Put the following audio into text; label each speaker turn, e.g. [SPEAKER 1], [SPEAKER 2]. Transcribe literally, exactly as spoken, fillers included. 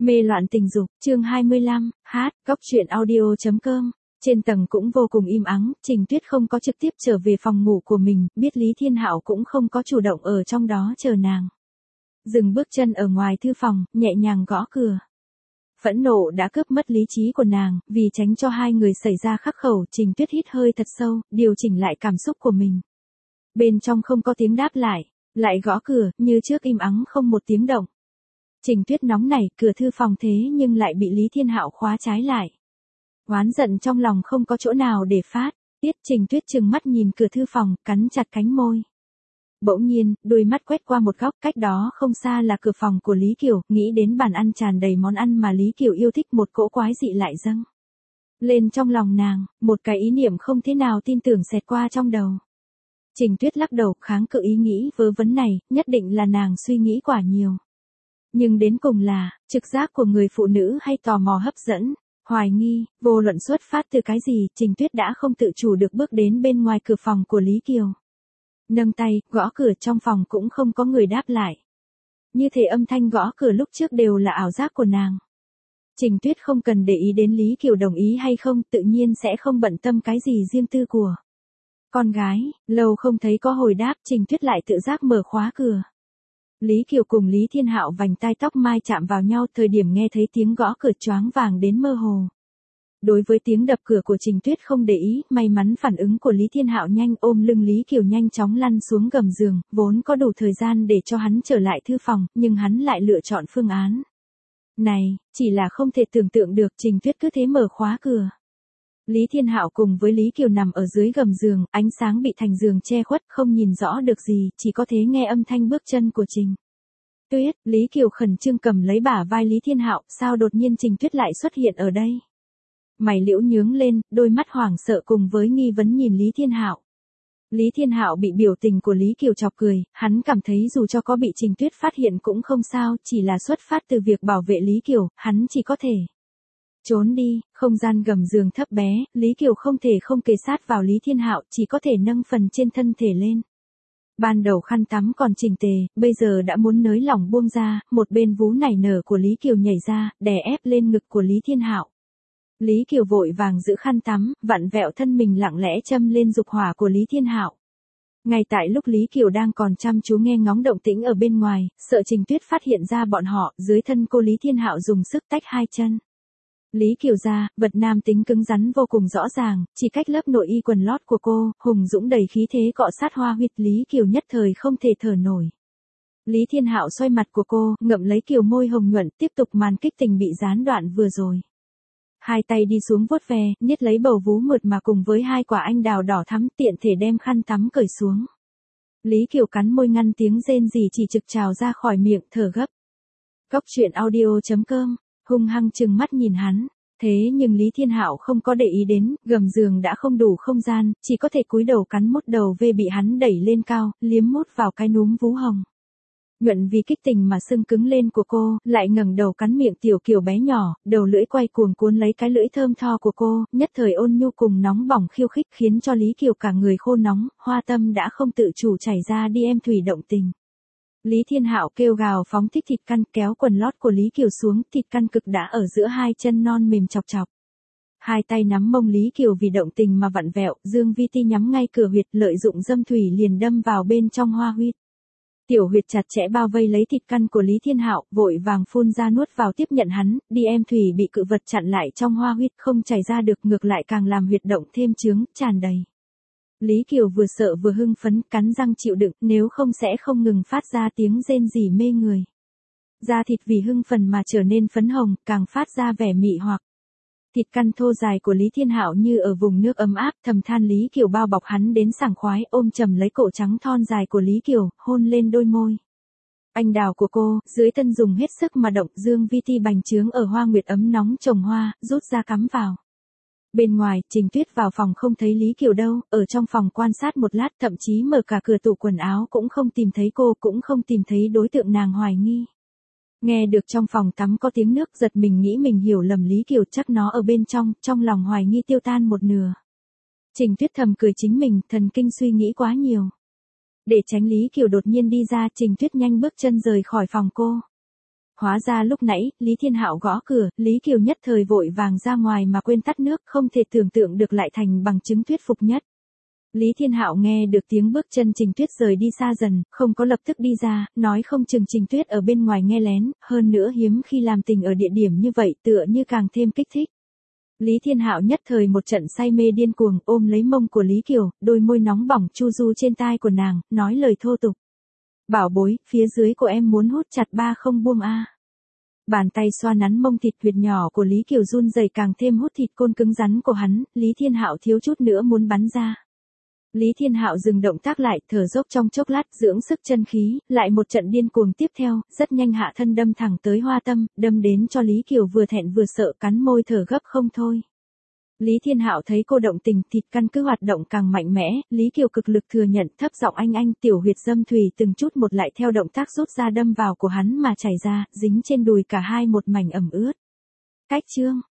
[SPEAKER 1] Mê loạn tình dục, chương hai mươi lăm, hát, góc truyện audio.com. Trên tầng cũng vô cùng im ắng, Trình Tuyết không có trực tiếp trở về phòng ngủ của mình, biết Lý Thiên Hạo cũng không có chủ động ở trong đó chờ nàng. Dừng bước chân ở ngoài thư phòng, nhẹ nhàng gõ cửa. Phẫn nộ đã cướp mất lý trí của nàng, vì tránh cho hai người xảy ra khắc khẩu, Trình Tuyết hít hơi thật sâu, điều chỉnh lại cảm xúc của mình. Bên trong không có tiếng đáp lại, lại gõ cửa, như trước im ắng không một tiếng động. Trình Tuyết nóng nảy, cửa thư phòng thế nhưng lại bị Lý Thiên Hạo khóa trái lại. Oán giận trong lòng không có chỗ nào để phát, tiết Trình Tuyết trừng mắt nhìn cửa thư phòng, cắn chặt cánh môi. Bỗng nhiên, đôi mắt quét qua một góc, cách đó không xa là cửa phòng của Lý Kiều, nghĩ đến bàn ăn tràn đầy món ăn mà Lý Kiều yêu thích, một cỗ quái dị lại dâng lên trong lòng nàng, một cái ý niệm không thế nào tin tưởng xẹt qua trong đầu. Trình Tuyết lắc đầu, kháng cự ý nghĩ vớ vẩn này, nhất định là nàng suy nghĩ quá nhiều. Nhưng đến cùng là, trực giác của người phụ nữ hay tò mò hấp dẫn, hoài nghi, vô luận xuất phát từ cái gì, Trình Tuyết đã không tự chủ được bước đến bên ngoài cửa phòng của Lý Kiều. Nâng tay, gõ cửa, trong phòng cũng không có người đáp lại. Như thể âm thanh gõ cửa lúc trước đều là ảo giác của nàng. Trình Tuyết không cần để ý đến Lý Kiều đồng ý hay không, tự nhiên sẽ không bận tâm cái gì riêng tư của con gái. Lâu không thấy có hồi đáp, Trình Tuyết lại tự giác mở khóa cửa. Lý Kiều cùng Lý Thiên Hạo vành tai tóc mai chạm vào nhau, thời điểm nghe thấy tiếng gõ cửa choáng vàng đến mơ hồ. Đối với tiếng đập cửa của Trình Tuyết không để ý, may mắn phản ứng của Lý Thiên Hạo nhanh, ôm lưng Lý Kiều nhanh chóng lăn xuống gầm giường, vốn có đủ thời gian để cho hắn trở lại thư phòng, nhưng hắn lại lựa chọn phương án này, chỉ là không thể tưởng tượng được. Trình Tuyết cứ thế mở khóa cửa. Lý Thiên Hạo cùng với Lý Kiều nằm ở dưới gầm giường, ánh sáng bị thành giường che khuất, không nhìn rõ được gì, chỉ có thể nghe âm thanh bước chân của Trình Tuyết. Lý Kiều khẩn trương cầm lấy bả vai Lý Thiên Hạo, sao đột nhiên Trình Tuyết lại xuất hiện ở đây? Mày liễu nhướng lên, đôi mắt hoảng sợ cùng với nghi vấn nhìn Lý Thiên Hạo. Lý Thiên Hạo bị biểu tình của Lý Kiều chọc cười, hắn cảm thấy dù cho có bị Trình Tuyết phát hiện cũng không sao, chỉ là xuất phát từ việc bảo vệ Lý Kiều, hắn chỉ có thể trốn đi. Không gian gầm giường thấp bé, Lý Kiều không thể không kề sát vào Lý Thiên Hạo, chỉ có thể nâng phần trên thân thể lên. Ban đầu khăn tắm còn chỉnh tề, bây giờ đã muốn nới lỏng buông ra, một bên vú nảy nở của Lý Kiều nhảy ra, đè ép lên ngực của Lý Thiên Hạo. Lý Kiều vội vàng giữ khăn tắm, vặn vẹo thân mình lặng lẽ châm lên dục hỏa của Lý Thiên Hạo. Ngay tại lúc Lý Kiều đang còn chăm chú nghe ngóng động tĩnh ở bên ngoài, sợ Trình Tuyết phát hiện ra bọn họ, dưới thân cô Lý Thiên Hạo dùng sức tách hai chân Lý Kiều ra, vật nam tính cứng rắn vô cùng rõ ràng, chỉ cách lớp nội y quần lót của cô, hùng dũng đầy khí thế cọ sát hoa huyệt, Lý Kiều nhất thời không thể thở nổi. Lý Thiên Hạo xoay mặt của cô, ngậm lấy Kiều môi hồng nhuận, tiếp tục màn kích tình bị gián đoạn vừa rồi. Hai tay đi xuống vuốt ve, niết lấy bầu vú mượt mà cùng với hai quả anh đào đỏ thắm, tiện thể đem khăn tắm cởi xuống. Lý Kiều cắn môi ngăn tiếng rên rỉ chỉ trực trào ra khỏi miệng, thở gấp. Góc truyện audio.com, hung hăng trừng mắt nhìn hắn. Thế nhưng Lý Thiên Hạo không có để ý đến, gầm giường đã không đủ không gian, chỉ có thể cúi đầu cắn mút đầu vê bị hắn đẩy lên cao, liếm mút vào cái núm vú hồng nhuận vì kích tình mà sưng cứng lên của cô, lại ngẩng đầu cắn miệng tiểu Kiều bé nhỏ, đầu lưỡi quay cuồng cuốn lấy cái lưỡi thơm tho của cô, nhất thời ôn nhu cùng nóng bỏng khiêu khích khiến cho Lý Kiều cả người khô nóng, hoa tâm đã không tự chủ chảy ra đi em thủy động tình. Lý Thiên Hạo kêu gào phóng thích thịt căn, kéo quần lót của Lý Kiều xuống, thịt căn cực đã ở giữa hai chân non mềm chọc chọc. Hai tay nắm mông Lý Kiều vì động tình mà vặn vẹo, Dương Vi Ti nhắm ngay cửa huyệt, lợi dụng dâm thủy liền đâm vào bên trong hoa huyệt. Tiểu huyệt chặt chẽ bao vây lấy thịt căn của Lý Thiên Hạo, vội vàng phun ra nuốt vào tiếp nhận hắn, đi em thủy bị cự vật chặn lại trong hoa huyệt không chảy ra được, ngược lại càng làm huyệt động thêm chướng, tràn đầy. Lý Kiều vừa sợ vừa hưng phấn, cắn răng chịu đựng, nếu không sẽ không ngừng phát ra tiếng rên rỉ mê người. Da thịt vì hưng phấn mà trở nên phấn hồng, càng phát ra vẻ mị hoặc. Thịt căn thô dài của Lý Thiên Hạo như ở vùng nước ấm áp, thầm than. Lý Kiều bao bọc hắn đến sảng khoái, ôm chầm lấy cổ trắng thon dài của Lý Kiều, hôn lên đôi môi anh đào của cô, dưới thân dùng hết sức mà động, Dương Vi Ti bành trướng ở hoa nguyệt ấm nóng trồng hoa, rút ra cắm vào. Bên ngoài, Trình Tuyết vào phòng không thấy Lý Kiều đâu, ở trong phòng quan sát một lát, thậm chí mở cả cửa tủ quần áo cũng không tìm thấy cô, cũng không tìm thấy đối tượng nàng hoài nghi. Nghe được trong phòng tắm có tiếng nước, giật mình nghĩ mình hiểu lầm Lý Kiều, chắc nó ở bên trong, trong lòng hoài nghi tiêu tan một nửa. Trình Tuyết thầm cười chính mình, thần kinh suy nghĩ quá nhiều. Để tránh Lý Kiều đột nhiên đi ra, Trình Tuyết nhanh bước chân rời khỏi phòng cô. hóa ra lúc nãy, Lý Thiên Hạo gõ cửa, Lý Kiều nhất thời vội vàng ra ngoài mà quên tắt nước, không thể tưởng tượng được lại thành bằng chứng thuyết phục nhất. Lý Thiên Hạo nghe được tiếng bước chân Trình Tuyết rời đi xa dần, không có lập tức đi ra, nói không chừng Trình Tuyết ở bên ngoài nghe lén, hơn nữa hiếm khi làm tình ở địa điểm như vậy tựa như càng thêm kích thích. Lý Thiên Hạo nhất thời một trận say mê điên cuồng, ôm lấy mông của Lý Kiều, đôi môi nóng bỏng chu du trên tai của nàng, nói lời thô tục. Bảo bối, phía dưới của em muốn hút chặt ba không buông a. Bàn tay xoa nắn mông thịt huyệt nhỏ của Lý Kiều run rẩy càng thêm hút thịt côn cứng rắn của hắn, Lý Thiên Hạo thiếu chút nữa muốn bắn ra. Lý Thiên Hạo dừng động tác lại, thở dốc trong chốc lát, dưỡng sức chân khí, lại một trận điên cuồng tiếp theo, rất nhanh hạ thân đâm thẳng tới hoa tâm, đâm đến cho Lý Kiều vừa thẹn vừa sợ cắn môi thở gấp không thôi. Lý Thiên Hạo thấy cô động tình, thịt căn cứ hoạt động càng mạnh mẽ, Lý Kiều cực lực thừa nhận, thấp giọng anh anh, tiểu huyệt dâm thủy từng chút một lại theo động tác rút ra đâm vào của hắn mà chảy ra, dính trên đùi cả hai một mảnh ẩm ướt. Cách chương